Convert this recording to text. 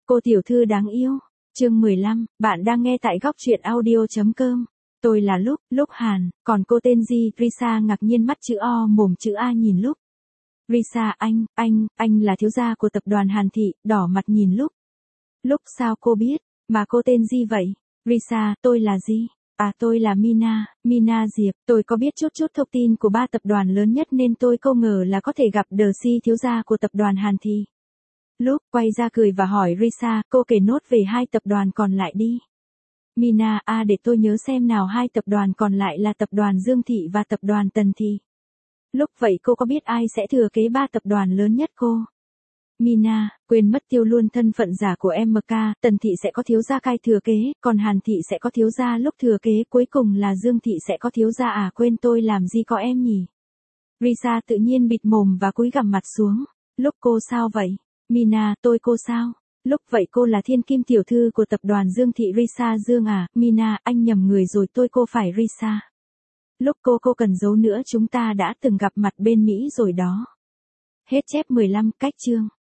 Cô tiểu thư đáng yêu. Chương 15, bạn đang nghe tại góc truyện audio.com. Tôi là Lúc Hàn, còn cô tên gì? Risa ngạc nhiên mắt chữ O mồm chữ A nhìn Lúc. Risa, anh là thiếu gia của tập đoàn Hàn Thị, đỏ mặt nhìn Lúc. Lúc, sao cô biết, mà cô tên gì vậy? Risa, tôi là gì? À, tôi là Mina Diệp, tôi có biết chút thông tin của ba tập đoàn lớn nhất nên tôi không ngờ là có thể gặp The thiếu gia của tập đoàn Hàn Thị. Lúc quay ra cười và hỏi Risa, cô kể nốt về hai tập đoàn còn lại đi. Mina, để tôi nhớ xem nào, hai tập đoàn còn lại là tập đoàn Dương Thị và tập đoàn Tần Thị. Lúc, vậy cô có biết ai sẽ thừa kế ba tập đoàn lớn nhất cô? Mina, quên mất tiêu luôn thân phận giả của MK, Tần Thị sẽ có thiếu gia Cai thừa kế, còn Hàn Thị sẽ có thiếu gia Lúc thừa kế, cuối cùng là Dương Thị sẽ có thiếu gia quên tôi làm gì có em nhỉ? Risa tự nhiên bịt mồm và cúi gằm mặt xuống. Lúc, cô sao vậy? Mina, cô sao? Lúc, vậy cô là thiên kim tiểu thư của tập đoàn Dương Thị Risa Dương à? Mina, anh nhầm người rồi, cô phải Risa. Lúc, cô cần giấu nữa, chúng ta đã từng gặp mặt bên Mỹ rồi đó. Hết chép 15, cách chương.